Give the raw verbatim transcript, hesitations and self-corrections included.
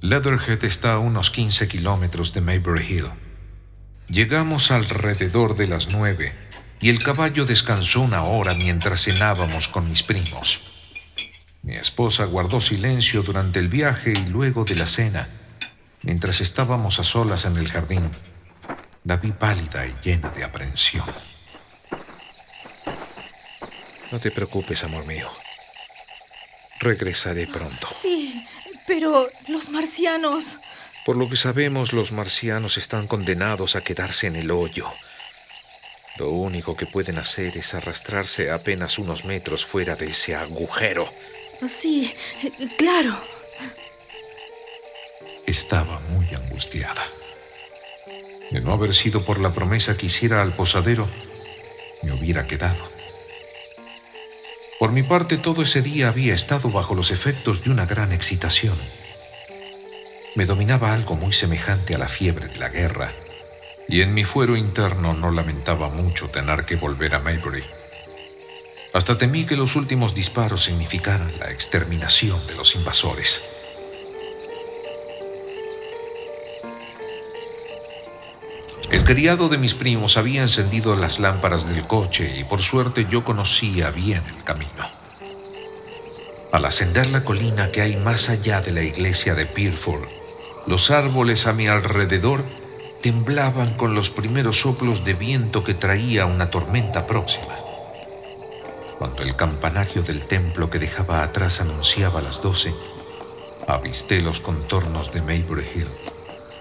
Leatherhead está a unos quince kilómetros de Maybury Hill. Llegamos alrededor de las nueve y el caballo descansó una hora mientras cenábamos con mis primos. Mi esposa guardó silencio durante el viaje y luego de la cena, mientras estábamos a solas en el jardín, la vi pálida y llena de aprensión. No te preocupes, amor mío. Regresaré pronto. Sí, pero los marcianos... Por lo que sabemos, los marcianos están condenados a quedarse en el hoyo. Lo único que pueden hacer es arrastrarse apenas unos metros fuera de ese agujero. Sí, claro. Estaba muy angustiada. De no haber sido por la promesa que hiciera al posadero, me hubiera quedado. Por mi parte, todo ese día había estado bajo los efectos de una gran excitación. Me dominaba algo muy semejante a la fiebre de la guerra, y en mi fuero interno no lamentaba mucho tener que volver a Maybury. Hasta temí que los últimos disparos significaran la exterminación de los invasores. El criado de mis primos había encendido las lámparas del coche y por suerte yo conocía bien el camino. Al ascender la colina que hay más allá de la iglesia de Peerford, los árboles a mi alrededor temblaban con los primeros soplos de viento que traía una tormenta próxima. Cuando el campanario del templo que dejaba atrás anunciaba las doce, avisté los contornos de Maybury Hill.